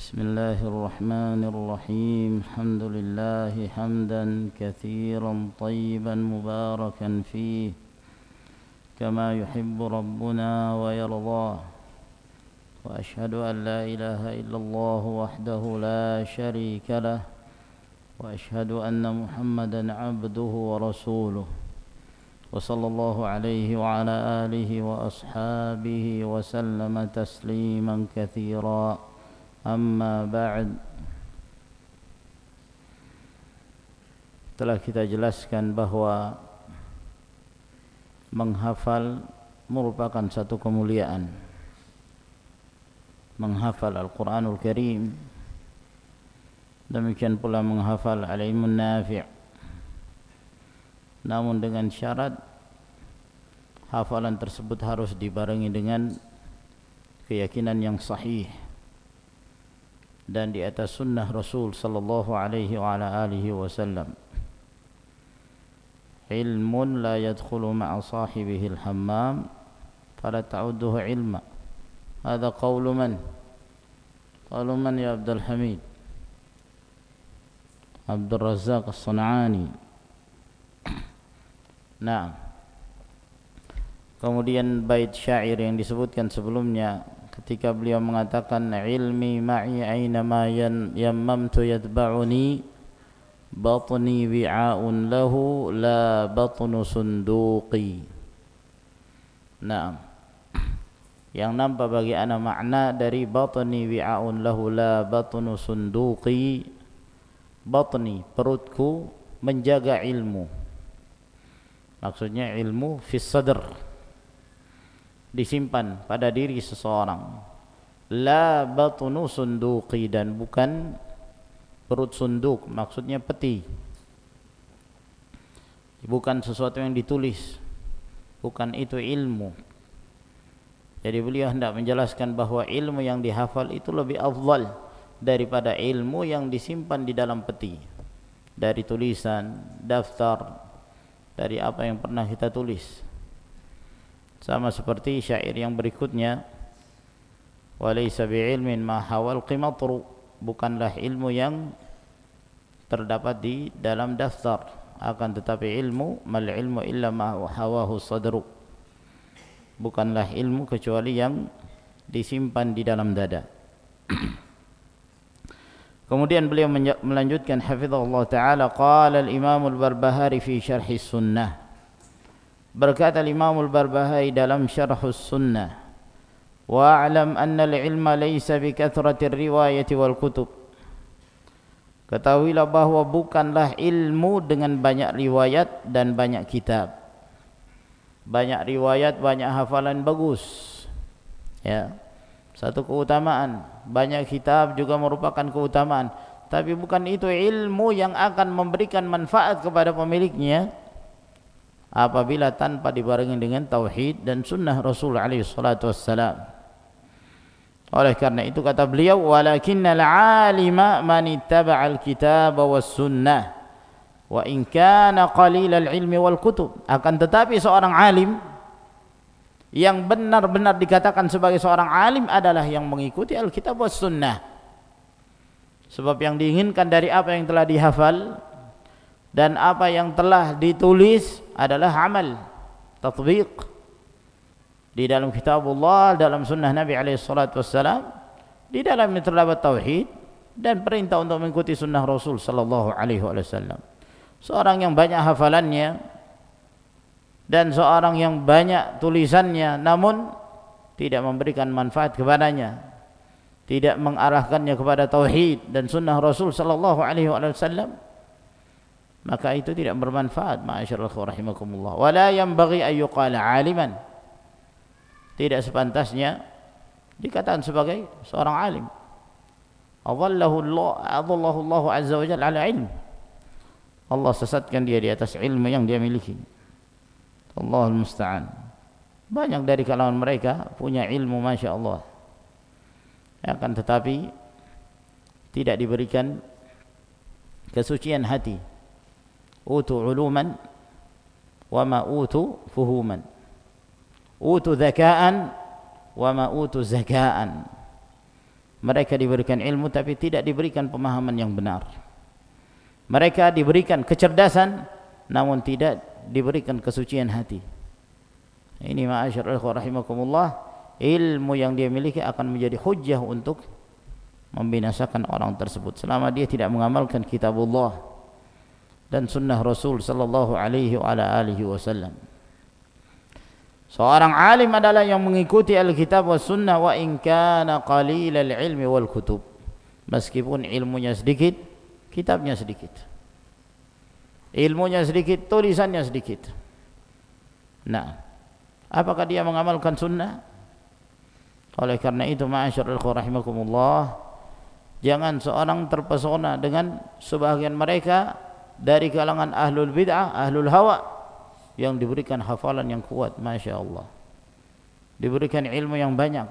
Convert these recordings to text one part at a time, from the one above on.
بسم الله الرحمن الرحيم الحمد لله حمدا كثيرا طيبا مباركا فيه كما يحب ربنا ويرضاه وأشهد أن لا إله إلا الله وحده لا شريك له وأشهد أن محمدا عبده ورسوله وصلى الله عليه وعلى آله وأصحابه وسلم تسليما كثيرا Amma ba'd. Telah kita jelaskan bahwa menghafal merupakan satu kemuliaan. Menghafal Al-Quranul Karim, demikian pula menghafal al-ilmun nafi'. Namun dengan syarat hafalan tersebut harus dibarengi dengan keyakinan yang sahih dan di atas sunnah Rasul sallallahu alaihi wa ala alihi wasallam. Ilmun la yadkhulu ma'a sahibihi al-hammam fala ta'udduhu ilma. Hadha qawlu man? Qawlu man ya Abdul Hamid? Abdul Razzaq As-San'ani. Nah, kemudian bait syair yang disebutkan sebelumnya ketika beliau mengatakan ilmi ma'i aynama yammamtu yatba'uni batni wi'a'un lahu la batnu sunduqi. Nah, yang nampak bagi ana makna dari batni wi'a'un lahu la batnu sunduqi, batni perutku menjaga ilmu, maksudnya ilmu fis sadr, disimpan pada diri seseorang. La batnu sunduqi, dan bukan perut sunduk, maksudnya peti, bukan sesuatu yang ditulis, bukan itu ilmu. Jadi beliau hendak menjelaskan bahwa ilmu yang dihafal itu lebih afdal daripada ilmu yang disimpan di dalam peti, dari tulisan, daftar, dari apa yang pernah kita tulis. Sama seperti syair yang berikutnya, walaysa bi'ilmin ma hawal qimatru, bukanlah ilmu yang terdapat di dalam daftar, akan tetapi ilmu mal ilmu illa ma hawahu sadru, bukanlah ilmu kecuali yang disimpan di dalam dada. Kemudian beliau melanjutkan hafizahullah taala, qala al-imam al-Barbahari fi syarh sunnah. Berkata Imam Al-Barbahari dalam Syarhus Sunnah, wa'lam anna al-ilma laysa bi kathratir riwayati wal kutub. Ketahuilah bahwa bukanlah ilmu dengan banyak riwayat dan banyak kitab. Banyak riwayat, banyak hafalan bagus, ya, satu keutamaan. Banyak kitab juga merupakan keutamaan, tapi bukan itu ilmu yang akan memberikan manfaat kepada pemiliknya apabila tanpa dibarengi dengan tauhid dan sunnah Rasul alaihi salatu wassalam. Oleh karena itu kata beliau, walakinnal alima man ittaba'al kitaba was sunnah wa in kana qalilal ilmi wal kutub. Akan tetapi seorang alim yang benar-benar dikatakan sebagai seorang alim adalah yang mengikuti Alkitab was sunnah. Sebab yang diinginkan dari apa yang telah dihafal dan apa yang telah ditulis adalah amal, tatbiq di dalam kitabullah, dalam sunnah Nabi alaihi salatu wassalam, di dalamnya terdapat tauhid dan perintah untuk mengikuti sunnah Rasul sallallahu alaihi wasallam. Seorang yang banyak hafalannya dan seorang yang banyak tulisannya namun tidak memberikan manfaat kepadanya, tidak mengarahkannya kepada tauhid dan sunnah Rasul sallallahu alaihi wasallam, maka itu tidak bermanfaat. Ma'asyiral ikhwah rahimakumullah. Wala yanbaghi an yuqala 'aliman. Tidak sepantasnya dikatakan sebagai seorang alim. Adallahu Allah azza wa jalla 'ala ilm. Allah sesatkan dia di atas ilmu yang dia miliki. Allahul musta'an. Banyak dari kalangan mereka punya ilmu masya-Allah, akan tetapi tidak diberikan kesucian hati. Utu uluman wa ma utu fuhuman, utu zaka'an wa ma utu zaka'an. Mereka diberikan ilmu tapi tidak diberikan pemahaman yang benar. Mereka diberikan kecerdasan namun tidak diberikan kesucian hati. Ini ma'asyarul ikhwah rahimakumullah, ilmu yang dia miliki akan menjadi hujjah untuk membinasakan orang tersebut selama dia tidak mengamalkan kitabullah dan sunnah Rasul sallallahu alaihi wasallam. Seorang alim adalah yang mengikuti Alkitab was sunnah wa in kana qalilal ilmi wal kutub. Meskipun ilmunya sedikit, kitabnya sedikit. Ilmunya sedikit, tulisannya sedikit. Nah, apakah dia mengamalkan sunnah? Oleh karena itu ma'asyiral rahimakumullah, jangan seorang terpesona dengan sebahagian mereka dari kalangan ahlul bid'ah, ahlul hawa yang diberikan hafalan yang kuat, Masya Allah, diberikan ilmu yang banyak.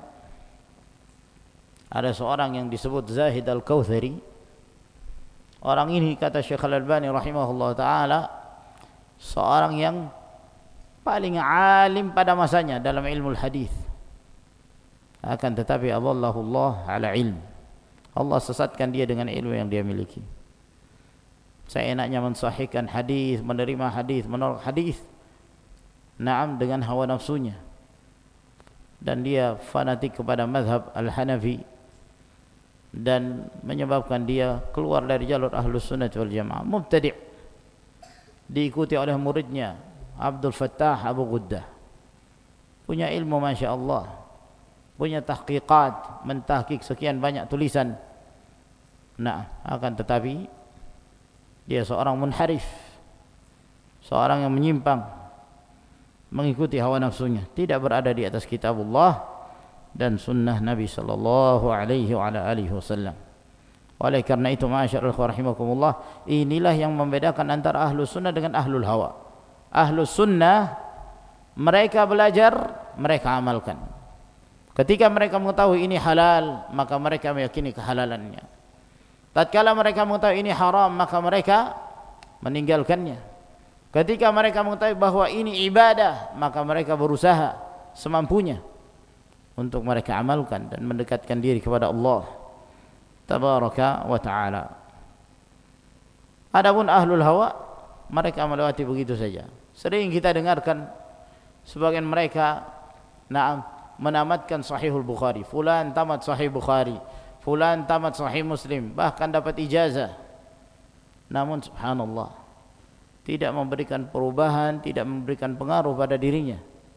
Ada seorang yang disebut Zahid Al-Kautsari. Orang ini kata Syekh Al-Albani rahimahullah ta'ala, seorang yang paling alim pada masanya dalam ilmu hadis. Akan tetapi adallahullah ala ilm, Allah sesatkan dia dengan ilmu yang dia miliki. Seenaknya mensahihkan hadis, menerima hadis, menolak hadis, naam, dengan hawa nafsunya, dan dia fanatik kepada mazhab Al-Hanafi dan menyebabkan dia keluar dari jalur Ahlus Sunnah wal Jamaah, mubtadi', diikuti oleh muridnya Abdul Fattah Abu Ghuddah. Punya ilmu Masya Allah, punya tahqiqat, mentahqiq sekian banyak tulisan. Nah, akan tetapi dia seorang munharif, seorang yang menyimpang, mengikuti hawa nafsunya, tidak berada di atas kitabullah dan sunnah Nabi sallallahu alaihi wasallam. Oleh karena itu ma'asyiral rahimakumullah, inilah yang membedakan antara ahlus sunnah dengan ahlul hawa. Ahlus sunnah, mereka belajar, mereka amalkan. Ketika mereka mengetahui ini halal, maka mereka meyakini kehalalannya. Tatkala mereka mengetahui ini haram, maka mereka meninggalkannya. Ketika mereka mengetahui bahwa ini ibadah, maka mereka berusaha semampunya untuk mereka amalkan dan mendekatkan diri kepada Allah tabaraka wa ta'ala. Adapun ahlul hawa, mereka melewati begitu saja. Sering kita dengarkan sebagian mereka menamatkan Sahihul Bukhari, fulan tamat Sahih Bukhari, fulan tamat Sahih Muslim, bahkan dapat ijazah. Namun subhanallah, tidak memberikan perubahan, tidak memberikan pengaruh pada dirinya.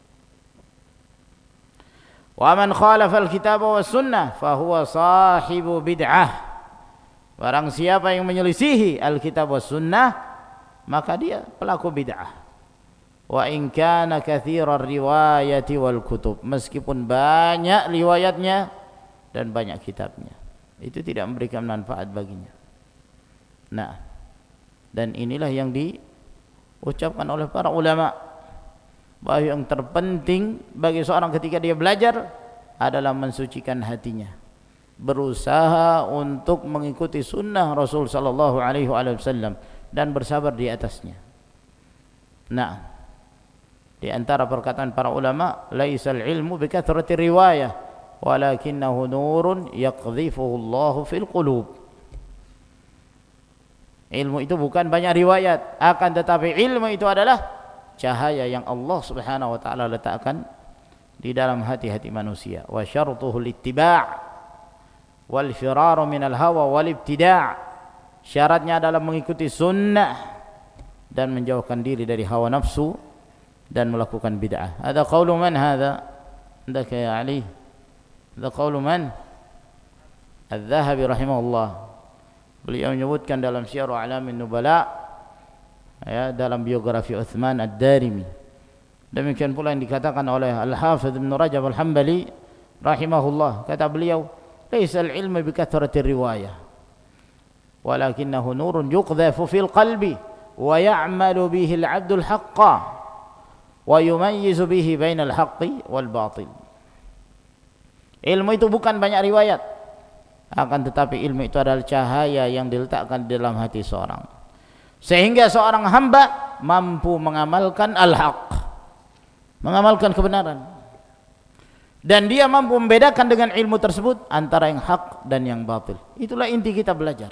Wa man khalafa al-kitab was sunnah fa huwa sahibu bid'ah. Barang siapa yang menyelisihi Alkitab was sunnah, maka dia pelaku bid'ah. Wa in kana katsirar riwayati wal kutub, meskipun banyak riwayatnya dan banyak kitabnya, itu tidak memberikan manfaat baginya. Nah, dan inilah yang diucapkan oleh para ulama, bahwa yang terpenting bagi seorang ketika dia belajar adalah mensucikan hatinya, berusaha untuk mengikuti sunnah Rasul sallallahu alaihi wasallam dan bersabar di atasnya. Nah, di antara perkataan para ulama, laisal ilmu bikathrati riwayah walakinnahu nurun yaqdhifuhu Allahu fil qulub. Ilmu itu bukan banyak riwayat, akan tetapi ilmu itu adalah cahaya yang Allah Subhanahu wa taala letakkan di dalam hati-hati manusia. Wa syartuhu al-ittiba' wal firaru minal hawa wal ibtida'. Syaratnya adalah mengikuti sunnah dan menjauhkan diri dari hawa nafsu dan melakukan bid'ah. Ada qaulu man hadha? Andaka ya Ali? Ada qaulu man? Al-Dhahabi rahimahullah. Beliau menyebutkan dalam Syiar A'lamin Nubala, ya, dalam biografi Uthman Ad-Darimi. Demikian pula yang dikatakan oleh Al-Hafidh Ibn Rajab Al-Hambali rahimahullah, kata beliau, laisa al-ilmu bikathrati riwayah walakinnahu nurun yuqdhafu fil qalbi wa ya'malu bihi al-'abdu al-haqqa wa yumayyizu bihi bainal haqqi wal batil. Ilmu itu bukan banyak riwayat, akan tetapi ilmu itu adalah cahaya yang diletakkan di dalam hati seorang, sehingga seorang hamba mampu mengamalkan al-haq, mengamalkan kebenaran. Dan dia mampu membedakan dengan ilmu tersebut antara yang hak dan yang batil. Itulah inti kita belajar.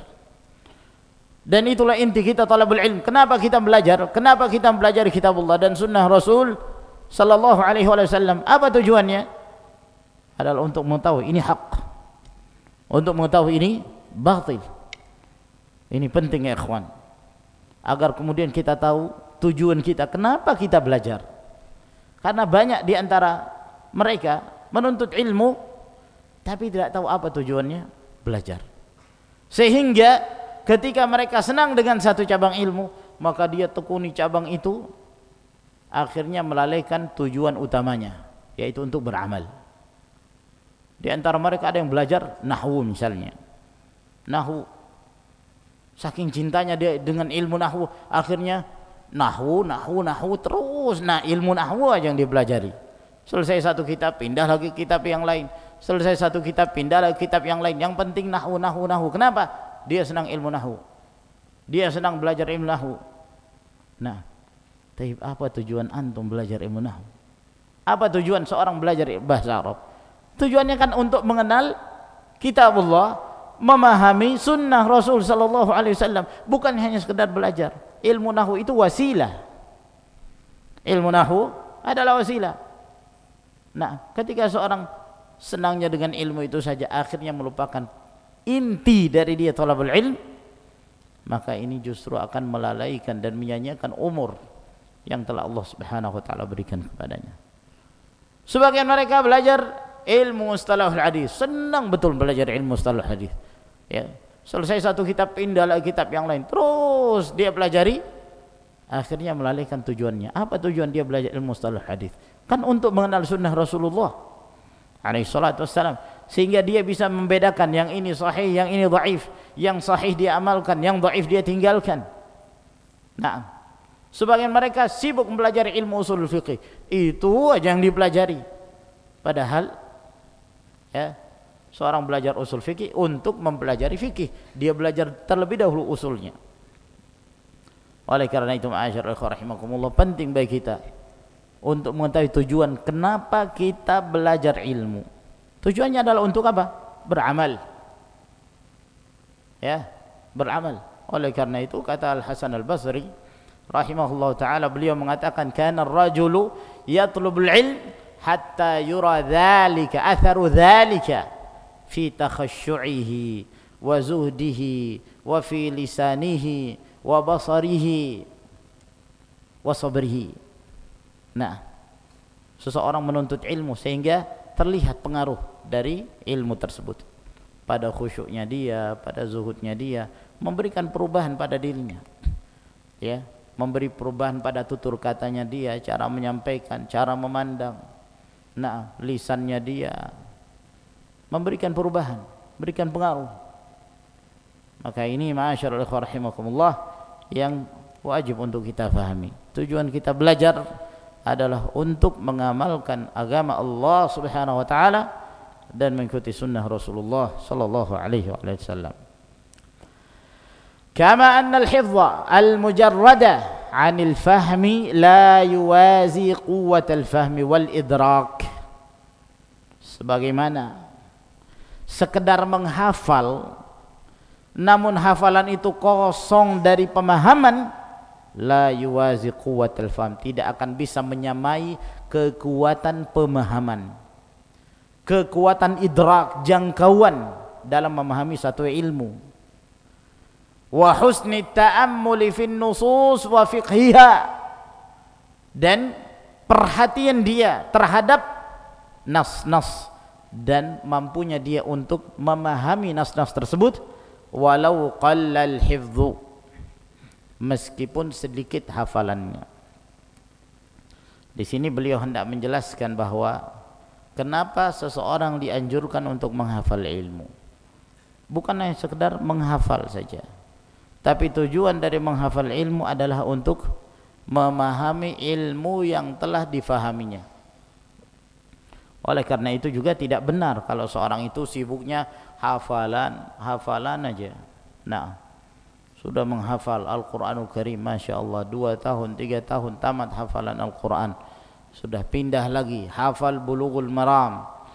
Dan itulah inti kita talabul ilm. Kenapa kita belajar? Kenapa kita mempelajari kitabullah dan sunnah Rasul sallallahu alaihi wasallam? Apa tujuannya? Adalah untuk mengetahui ini hak, untuk mengetahui ini batil. Ini penting ya ikhwan, agar kemudian kita tahu tujuan kita, kenapa kita belajar. Karena banyak di antara mereka menuntut ilmu tapi tidak tahu apa tujuannya belajar, sehingga ketika mereka senang dengan satu cabang ilmu, maka dia tekuni cabang itu, akhirnya melalaikan tujuan utamanya, yaitu untuk beramal. Di antara mereka ada yang belajar nahwu misalnya. Nahwu, saking cintanya dia dengan ilmu nahwu, akhirnya nahwu terus. Nah, ilmu nahwu aja yang dia pelajari. Selesai satu kitab, pindah lagi kitab yang lain. Selesai satu kitab, pindah lagi kitab yang lain. Yang penting nahwu. Kenapa? Dia senang ilmu nahwu. Dia senang belajar ilmu nahwu. Nah, tapi apa tujuan antum belajar ilmu nahwu? Apa tujuan seorang belajar bahasa Arab? Tujuannya kan untuk mengenal kitabullah, memahami sunnah Rasul sallallahu alaihi wasallam, bukan hanya sekedar belajar. Ilmu nahwu itu wasilah. Ilmu nahwu adalah wasilah. Nah, ketika seorang senangnya dengan ilmu itu saja, akhirnya melupakan inti dari dia thalabul ilm, maka ini justru akan melalaikan dan menyanyiakan umur yang telah Allah Subhanahu wa taala berikan kepadanya. Sebagian mereka belajar ilmu mustalahul hadis, senang betul belajar ilmu mustalahul hadis. Ya, selesai satu kitab, pindah lagi kitab yang lain, terus dia pelajari, akhirnya melalaikan tujuannya. Apa tujuan dia belajar ilmu mustalahul hadis? Kan untuk mengenal sunnah Rasulullah alaihi salatu wassalam, sehingga dia bisa membedakan yang ini sahih, yang ini dhaif, yang sahih dia amalkan, yang dhaif dia tinggalkan. Nah, sebagian mereka sibuk mempelajari ilmu usul fiqih, itu aja yang dipelajari. Padahal ya, seorang belajar usul fikih untuk mempelajari fikih, dia belajar terlebih dahulu usulnya. Oleh karena itu, ma'asyiral ikhwah rahimakumullah, penting bagi kita untuk mengetahui tujuan kenapa kita belajar ilmu. Tujuannya adalah untuk apa? Beramal. Ya, beramal. Oleh karena itu kata Al-Hasan Al-Basri rahimahullah taala, beliau mengatakan, kana ar-rajulu yatlubul ilm hatta yura dzalika atharu dzalika fi takhasyu'ihi wa zuhdihi wa fi lisanihi wa basarihi wa sabrihi. Nah, seseorang menuntut ilmu sehingga terlihat pengaruh dari ilmu tersebut pada khusyuknya dia, pada zuhudnya dia, memberikan perubahan pada dirinya, ya, memberi perubahan pada tutur katanya dia, cara menyampaikan, cara memandang. Nah, lisannya dia memberikan perubahan, berikan pengaruh. Maka ini ma'asyiral ikhwah rahimakumullah yang wajib untuk kita fahami. Tujuan kita belajar adalah untuk mengamalkan agama Allah Subhanahu wa taala dan mengikuti sunnah Rasulullah sallallahu alaihi wasallam. Kama anna al-hifdha al-mujarrada 'anil fahmi la yuwazi quwwatal fahmi wal idrak. Sebagaimana sekedar menghafal namun hafalan itu kosong dari pemahaman, la yuwazi quwwatal fahm, tidak akan bisa menyamai kekuatan pemahaman, kekuatan idrak, jangkauan dalam memahami satu ilmu. Wa husni ta'ammuli fin nusus wa fiqhiha, dan perhatian dia terhadap nas-nas dan mampunya dia untuk memahami nas-nas tersebut, walau qallal hifdhu, meskipun sedikit hafalannya. Di sini beliau hendak menjelaskan bahwa kenapa seseorang dianjurkan untuk menghafal ilmu. Bukan hanya sekedar menghafal saja, tapi tujuan dari menghafal ilmu adalah untuk memahami ilmu yang telah difahaminya. Oleh karena itu juga tidak benar kalau seorang itu sibuknya hafalan aja. Nah, sudah menghafal Al-Quranul Karim, Masya Allah, 2 tahun, 3 tahun tamat hafalan Al-Quran, sudah pindah lagi hafal Bulughul Maram,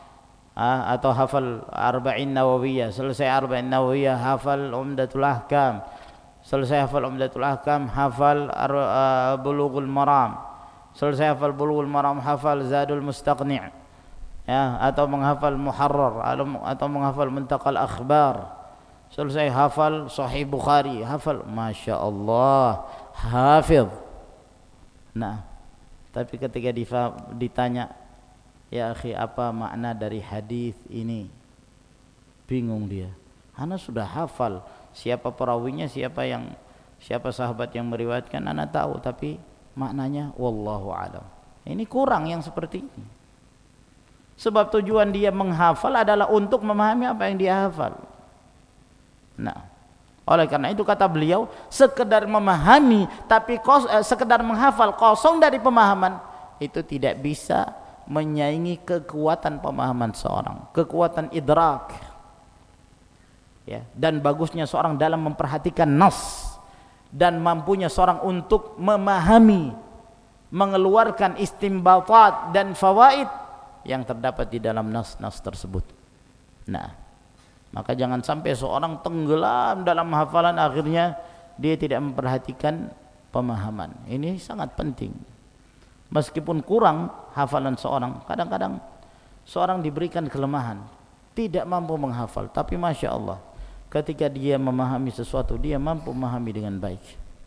atau hafal Arba'in Nawawiyah, selesai Arba'in Nawawiyah hafal Umdatul Ahkam, selesai hafal Umdatul Ahkam hafal Bulughul Maram, selesai hafal Bulughul Maram hafal Zadul Mustaqni', ya, atau menghafal Muharrar atau menghafal Muntaqal Akhbar, selesai hafal Sahih Bukhari, hafal, Masya Allah, hafidh. Nah, tapi ketika ditanya, ya akhi, apa makna dari hadis ini? Bingung dia. Ana sudah hafal siapa perawinya, siapa sahabat yang meriwayatkan, ana tahu, tapi maknanya wallahu alam. Ini kurang yang seperti ini. Sebab tujuan dia menghafal adalah untuk memahami apa yang dia hafal. Nah, oleh karena itu kata beliau, sekedar memahami tapi sekedar menghafal kosong dari pemahaman itu tidak bisa menyaingi kekuatan pemahaman seorang, kekuatan idrak, ya, dan bagusnya seorang dalam memperhatikan nas, dan mampunya seorang untuk memahami, mengeluarkan istimbatat dan fawaid yang terdapat di dalam nas-nas tersebut. Nah, maka jangan sampai seorang tenggelam dalam hafalan, akhirnya dia tidak memperhatikan pemahaman. Ini sangat penting. Meskipun kurang hafalan seorang, kadang-kadang seorang diberikan kelemahan, tidak mampu menghafal, tapi Masya Allah, ketika dia memahami sesuatu, dia mampu memahami dengan baik.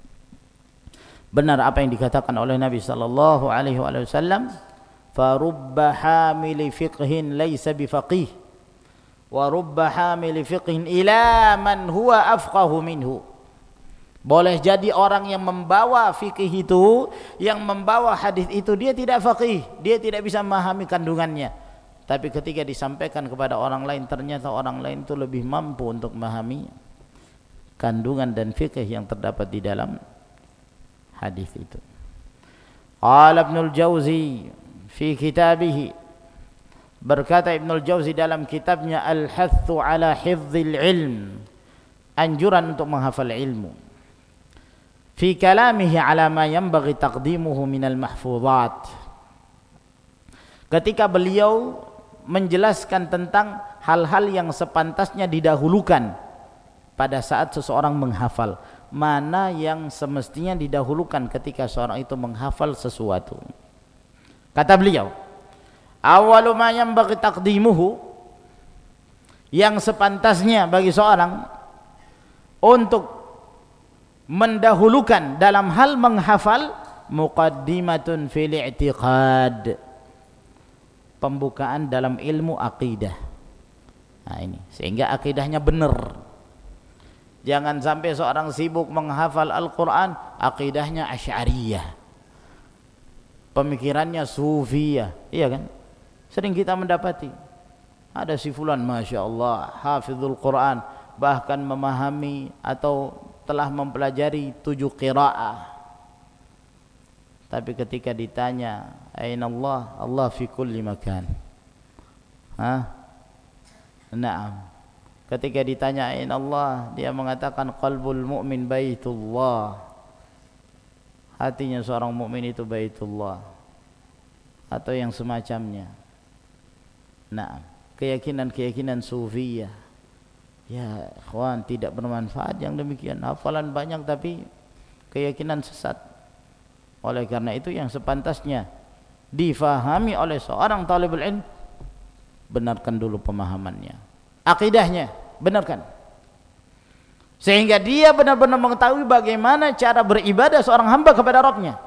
Benar apa yang dikatakan oleh Nabi sallallahu alaihi wasallam, "Farubba hamili fiqhin laysa bifaqih, wa rubba hamili fiqhin ila man huwa afqahu minhu." Boleh jadi orang yang membawa fikih itu, yang membawa hadis itu, dia tidak faqih, dia tidak bisa memahami kandungannya, tapi ketika disampaikan kepada orang lain, ternyata orang lain itu lebih mampu untuk memahami kandungan dan fikih yang terdapat di dalam hadis itu. Qala Ibnul Jauzi fi kitabih, berkata Ibnul Jauzi dalam kitabnya Al-Hathu ala Hifdzil Ilm, anjuran untuk menghafal ilmu. Fi kalamihi ala ma yanbaghi taqdimuhu minal mahfuzat, ketika beliau menjelaskan tentang hal-hal yang sepantasnya didahulukan pada saat seseorang menghafal, mana yang semestinya didahulukan ketika seorang itu menghafal sesuatu. Kata beliau, awwalu ma yanbaghi taqdimuhu, yang sepantasnya bagi seorang untuk mendahulukan dalam hal menghafal, muqaddimatun fil i'tiqad, pembukaan dalam ilmu akidah. Nah ini, sehingga akidahnya benar. Jangan sampai seorang sibuk menghafal Al-Quran, akidahnya Asy'ariyah, pemikirannya Sufiyah. Iya kan? Sering kita mendapati ada si fulan, Masya Allah, hafizul Quran, bahkan memahami atau telah mempelajari 7 qiraah, tapi ketika ditanya aina Allah, Allah fi kulli makan. Naam. Ketika ditanya aina Allah, dia mengatakan qalbul mu'min baitullah, hatinya seorang mukmin itu baitullah, atau yang semacamnya. Naam, keyakinan sufiyah. Ya ikhwan, tidak bermanfaat yang demikian. Hafalan banyak tapi keyakinan sesat. Oleh karena itu yang sepantasnya difahami oleh seorang talibul ilm, benarkan dulu pemahamannya, akidahnya benarkan, sehingga dia benar-benar mengetahui bagaimana cara beribadah seorang hamba kepada Rabbnya.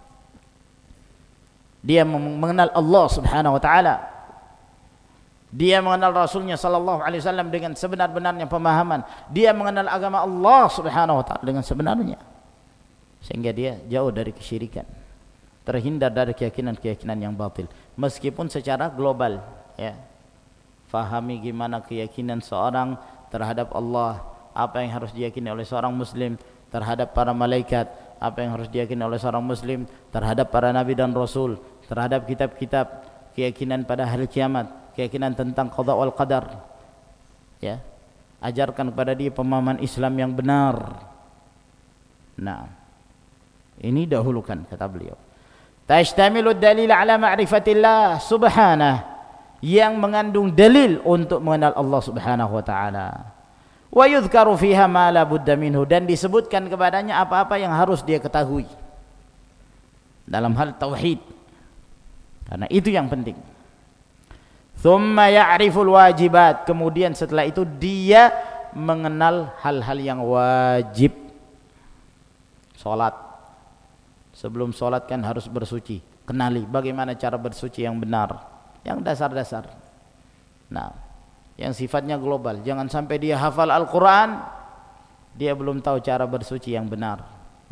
Dia mengenal Allah subhanahu wa ta'ala, dia mengenal Rasulnya sallallahu alaihi wasallam dengan sebenar-benarnya pemahaman, dia mengenal agama Allah subhanahu wa ta'ala dengan sebenarnya, sehingga dia jauh dari kesyirikan, terhindar dari keyakinan-keyakinan yang batil. Meskipun secara global, ya, fahami gimana keyakinan seorang terhadap Allah, apa yang harus diyakini oleh seorang muslim terhadap para malaikat, apa yang harus diyakini oleh seorang muslim terhadap para nabi dan rasul, terhadap kitab-kitab, keyakinan pada hari kiamat, keyakinan tentang qada wal qadar, ya, ajarkan kepada dia pemahaman Islam yang benar. Nah, ini dahulukan, kata beliau. Tashtamilu dalil ala ma'rifatillah subhanahu, yang mengandung dalil untuk mengenal Allah Subhanahu wa taala. Wa yudhkaru fiha ma la budda minhu, dan disebutkan kepadanya apa-apa yang harus dia ketahui dalam hal tauhid. Karena itu yang penting. Tsumma ya'riful wajibat, kemudian setelah itu dia mengenal hal-hal yang wajib. Salat. Sebelum salat kan harus bersuci. Kenali bagaimana cara bersuci yang benar, yang dasar-dasar. Nah, yang sifatnya global, jangan sampai dia hafal Al-Quran, dia belum tahu cara bersuci yang benar.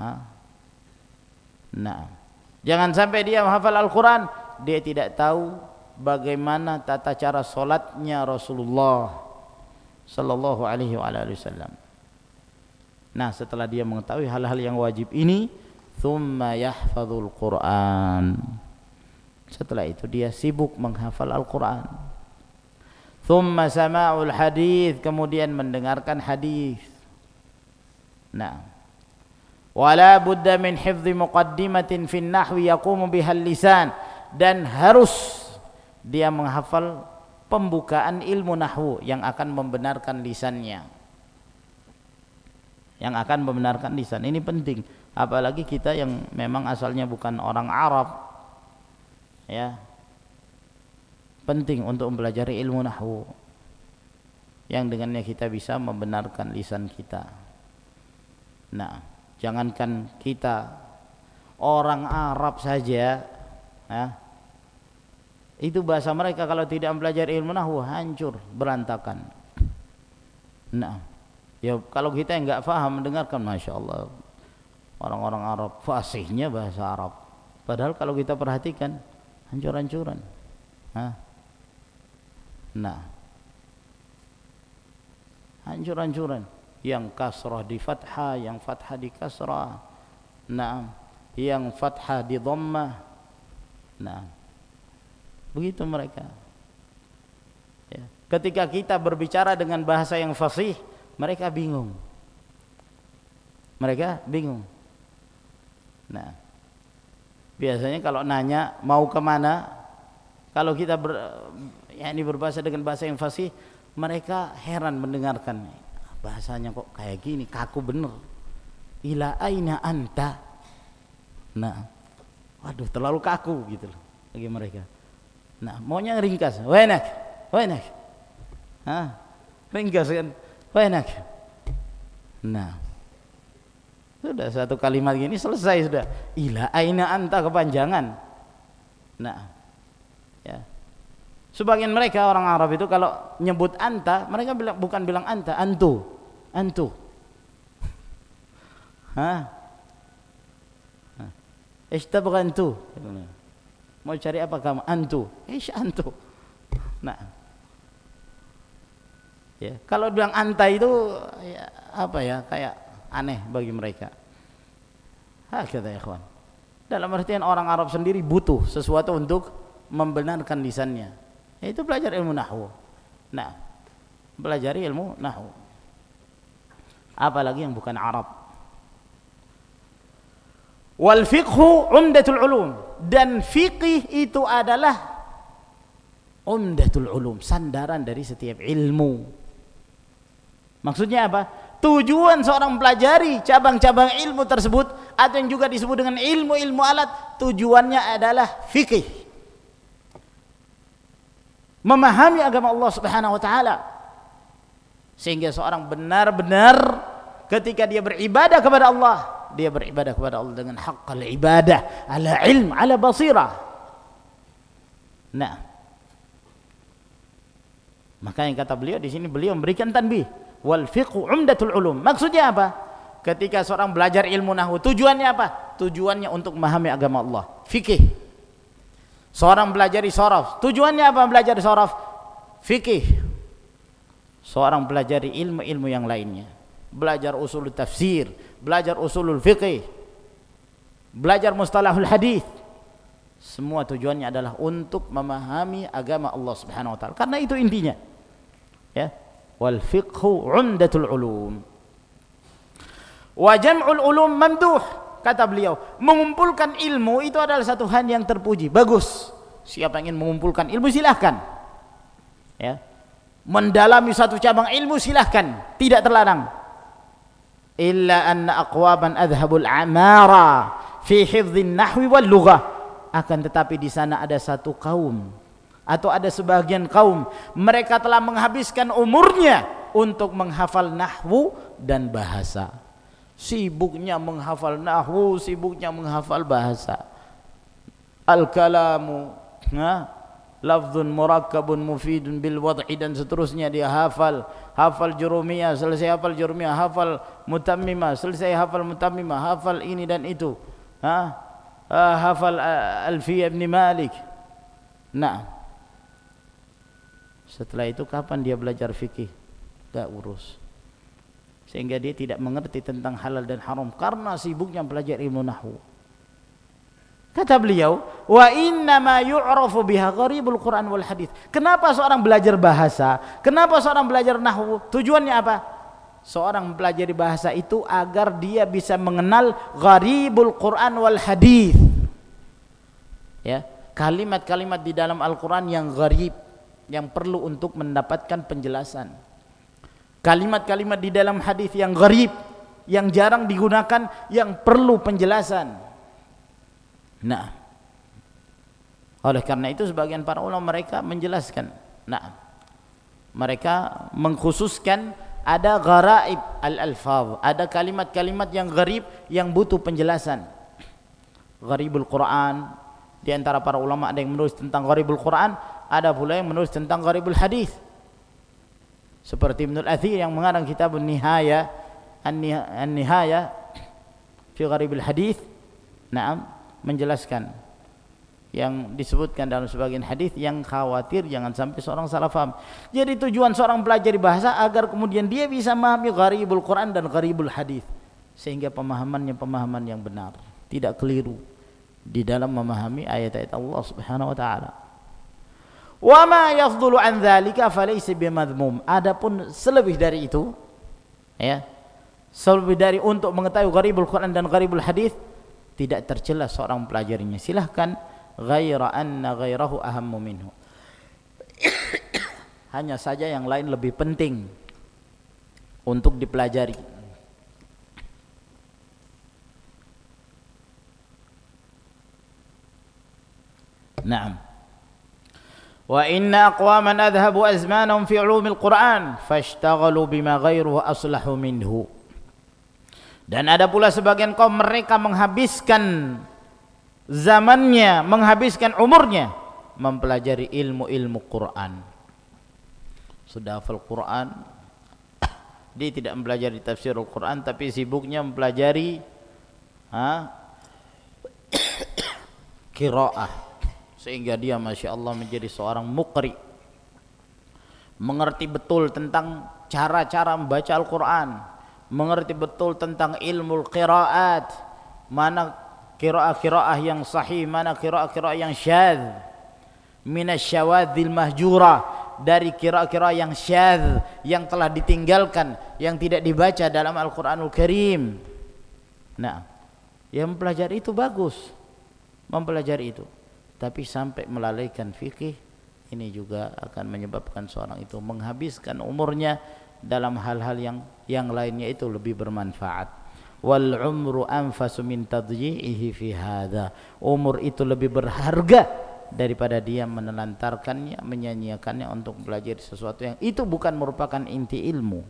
Nah, jangan sampai dia hafal Al-Quran, dia tidak tahu bagaimana tata cara solatnya Rasulullah sallallahu alaihi wasallam. Nah, setelah dia mengetahui hal-hal yang wajib ini, thumma yahfadzul Quran. Setelah itu dia sibuk menghafal Al-Quran. Thumma sama'ul hadis, kemudian mendengarkan hadis. Nah, wala budda min hifdzi muqaddimatin fin nahwi yaqumu bihal lisan, dan harus dia menghafal pembukaan ilmu nahwu yang akan membenarkan lisannya. Yang akan membenarkan lisan. Ini penting, apalagi kita yang memang asalnya bukan orang Arab. Ya, penting untuk mempelajari ilmu nahwu yang dengannya kita bisa membenarkan lisan kita. Nah, jangankan kita, orang Arab saja, ya, itu bahasa mereka kalau tidak mempelajari ilmu nahwu hancur, berantakan. Nah, ya kalau kita yang nggak paham mendengarkan, masya Allah, orang-orang Arab fasihnya bahasa Arab. Padahal kalau kita perhatikan, hancur-hancuran. Nah, hancur-hancuran. Yang kasrah di fathah, yang fathah di kasrah. Nah, yang fathah di dhammah. Nah, begitu mereka. Ya. Ketika kita berbicara dengan bahasa yang fasih, mereka bingung. Mereka bingung. Nah, biasanya kalau nanya mau kemana, kalau kita berbahasa dengan bahasa yang fasih, mereka heran mendengarkan. Bahasanya kok kayak gini, kaku bener. Ila aina anta. Nah, waduh, terlalu kaku gitu loh bagi mereka. Nah, maunya ringkas, wenak, ringkas kan, wenak. Nah, sudah satu kalimat gini selesai sudah. Ila aina anta kepanjangan. Nah, ya. Sebagian mereka orang Arab itu kalau nyebut anta, mereka bukan bilang anta, antu. Tabgha antu. Mau cari apa kamu? Antu. Antu. Nah. Ya, kalau bilang anta itu ya, apa ya? Kayak aneh bagi mereka. Hakadha ya ikhwan. Dalam artian orang Arab sendiri butuh sesuatu untuk membenarkan lisannya. Itu belajar ilmu nahwu. Nah, belajar ilmu nahwu. Apalagi yang bukan Arab. Wal fiqhu umdatul ulum, dan fiqih itu adalah umdatul ulum, sandaran dari setiap ilmu. Maksudnya apa? Tujuan seorang mempelajari cabang-cabang ilmu tersebut atau yang juga disebut dengan ilmu-ilmu alat, tujuannya adalah fikih, memahami agama Allah Subhanahu wa taala, sehingga seorang benar-benar ketika dia beribadah kepada Allah, dia beribadah kepada Allah dengan haqqal ibadah, ala ilm, ala basirah. Nah, makanya kata beliau di sini, beliau memberikan tanbih, wal fiqhu umdatul ulum. Maksudnya apa? Ketika seorang belajar ilmu nahwu, tujuannya apa? Tujuannya untuk memahami agama Allah, fikih. Seorang belajar sharaf, tujuannya apa belajar sharaf? Fikih. Seorang belajar ilmu-ilmu yang lainnya, belajar usul tafsir, belajar usulul fiqih, belajar mustalahul hadis, semua tujuannya adalah untuk memahami agama Allah Subhanahu wa taala. Karena itu intinya. Ya. Wal fiqhu umdatul ulum. Wa jam'ul ulum mamduh. Kata beliau, mengumpulkan ilmu itu adalah satu hal yang terpuji, bagus. Siapa yang ingin mengumpulkan ilmu silahkan. ya, mendalami satu cabang ilmu silahkan, tidak terlarang. Illa anna aqwaman adhabul amara fi hifdhin nahwi wal lughah. Akan tetapi di sana ada satu kaum atau ada sebagian kaum, mereka telah menghabiskan umurnya untuk menghafal nahwu dan bahasa. Sibuknya menghafal nahwu, sibuknya menghafal bahasa. Al-kalamu, lafzun murakkabun mufidun bil wad'i, dan seterusnya dia hafal. Hafal jurumiyah, selesai hafal jurumiyah, hafal mutammimah, selesai hafal mutammimah, hafal ini dan itu. Hafal Alfiyah Ibn Malik. Nah, setelah itu kapan dia belajar fikih? Gak urus. Sehingga dia tidak mengerti tentang halal dan haram karena sibuknya belajar ilmu nahwu. Kata beliau, wa inna ma yu'rafu biha gharibul Quran wal hadis. Kenapa seorang belajar bahasa? Kenapa seorang belajar nahwu? Tujuannya apa? Seorang mempelajari bahasa itu agar dia bisa mengenal gharibul Quran wal hadis. Ya, kalimat-kalimat di dalam Al-Qur'an yang gharib, yang perlu untuk mendapatkan penjelasan. Kalimat-kalimat di dalam hadis yang gharib, yang jarang digunakan, yang perlu penjelasan. Nah, oleh karena itu sebagian para ulama mereka menjelaskan. Nah, mereka mengkhususkan ada gharaib al-alfaz, ada kalimat-kalimat yang gharib yang butuh penjelasan. Gharibul Quran, di antara para ulama ada yang menulis tentang gharibul Quran, ada pula yang menulis tentang gharibul hadis. Seperti Ibnul Athir yang mengarang kitab An-Nihaya, An-Nihaya fi Gharibil Hadis, menjelaskan yang disebutkan dalam sebagian hadis yang khawatir jangan sampai seorang salah paham. Jadi tujuan seorang pelajari bahasa agar kemudian dia bisa memahami gharibul Quran dan gharibul hadis, sehingga pemahamannya pemahaman yang benar, tidak keliru di dalam memahami ayat-ayat Allah Subhanahu wa taala. Wa ma yafdhulu an dzalika falaysa bimadhmum. Adapun selebih dari itu, ya, selebih dari untuk mengetahui gharibul Quran dan gharibul hadis, tidak tercela seorang mempelajarinya. Silahkan, ghaira anna ghairahu ahammu minhu. Hanya saja yang lain lebih penting untuk dipelajari. Naam. Wa inna aqwaman adhabu azmanahum fi ulumil Quran fashtaghalu bima ghairuhu aslahu minhu. Dan ada pula sebagian kaum mereka menghabiskan zamannya, menghabiskan umurnya mempelajari ilmu-ilmu Quran. Sudah hafal Quran, dia tidak mempelajari tafsir Al-Quran, tapi sibuknya mempelajari qiraah, sehingga dia Masya Allah menjadi seorang muqri, mengerti betul tentang cara-cara membaca Al-Quran, mengerti betul tentang ilmu qiraat, mana qiraah-qiraah yang sahih, mana qiraah-qiraah yang syadz, minasyawadzil mahjura, dari qiraah-qiraah yang syadz, yang telah ditinggalkan, yang tidak dibaca dalam Al-Quranul Karim. Nah, yang mempelajari itu bagus, mempelajari itu, tapi sampai melalaikan fikih, ini juga akan menyebabkan seorang itu menghabiskan umurnya dalam hal-hal yang lainnya itu lebih bermanfaat. Wal umru anfasu min tadyi'ihi fi hadza. Umur itu lebih berharga daripada dia menelantarkannya, menyanyiakannya untuk belajar sesuatu yang itu bukan merupakan inti ilmu.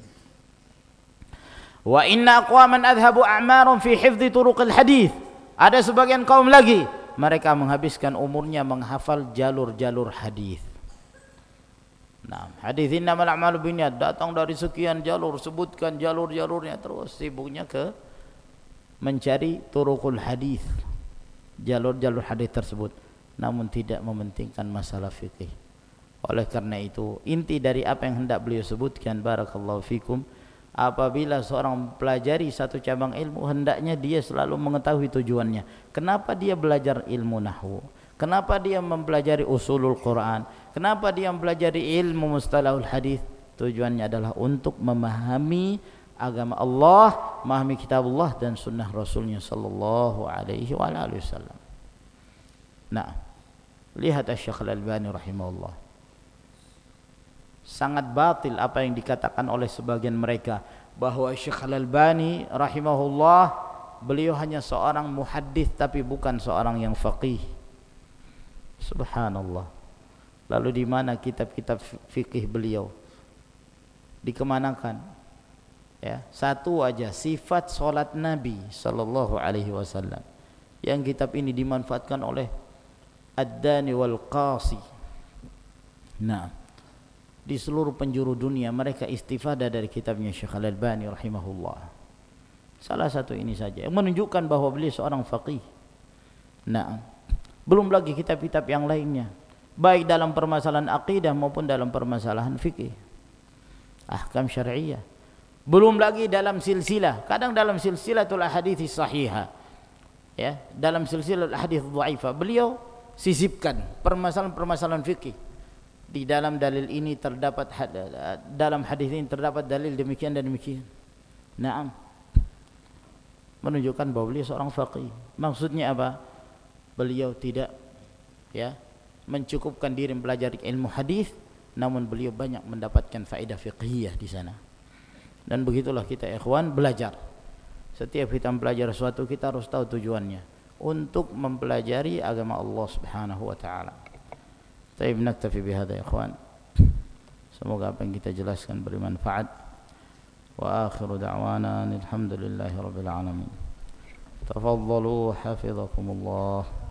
Wa inna aqwaman adhabu a'marum fi hifdzi turuqil hadits. Ada sebagian kaum lagi, mereka menghabiskan umurnya menghafal jalur-jalur hadis. Nah, hadis innamal a'malu binniyat, datang dari sekian jalur, sebutkan jalur-jalurnya, terus sibuknya ke mencari turuqul hadis, jalur-jalur hadis tersebut, namun tidak mementingkan masalah fikih. Oleh karena itu, inti dari apa yang hendak beliau sebutkan, barakallahu fikum, apabila seorang mempelajari satu cabang ilmu, hendaknya dia selalu mengetahui tujuannya. Kenapa dia belajar ilmu nahwu? Kenapa dia mempelajari usulul Quran? Kenapa dia mempelajari ilmu mustalahul hadis? Tujuannya adalah untuk memahami agama Allah, memahami kitabullah dan sunnah Rasulnya sallallahu alaihi wasallam. Nah, lihat Asy-Syaikh Al-Albani rahimahullah. sangat batil apa yang dikatakan oleh sebagian mereka bahwa Syekh Al-Albani rahimahullah beliau hanya seorang muhaddits tapi bukan seorang yang faqih. Subhanallah. Lalu di mana kitab-kitab fikih beliau? Dikemanakan? Ya, satu aja sifat salat Nabi sallallahu alaihi wasallam. Yang kitab ini dimanfaatkan oleh Ad-Dani wal Qasi. Nah, di seluruh penjuru dunia mereka istifadah dari kitabnya Syekh Al-Albani rahimahullah. Salah satu ini saja yang menunjukkan bahwa beliau seorang faqih. Nah, belum lagi kitab-kitab yang lainnya, baik dalam permasalahan akidah maupun dalam permasalahan fikih, ahkam syar'iyyah. Belum lagi dalam silsilah, kadang dalam silsilatul ahadits sahihah, ya, dalam silsilah hadits dhaifah beliau sisipkan permasalahan-permasalahan fikih. Di dalam dalil ini terdapat dalam hadis ini terdapat dalil demikian dan demikian. Naam. Menunjukkan bahwa beliau seorang faqih. Maksudnya apa? Beliau tidak mencukupkan diri mempelajari ilmu hadis, namun beliau banyak mendapatkan faedah fiqhiyah di sana. Dan begitulah kita ikhwan belajar. Setiap kita mempelajari sesuatu kita harus tahu tujuannya untuk mempelajari agama Allah Subhanahu wa taala. Baik, naktafi bihadza ya ikhwan. Semoga apa yang kita jelaskan bermanfaat. Wa akhiru da'wana alhamdulillahi rabbil alamin. Tafaddalu hafizakumullah.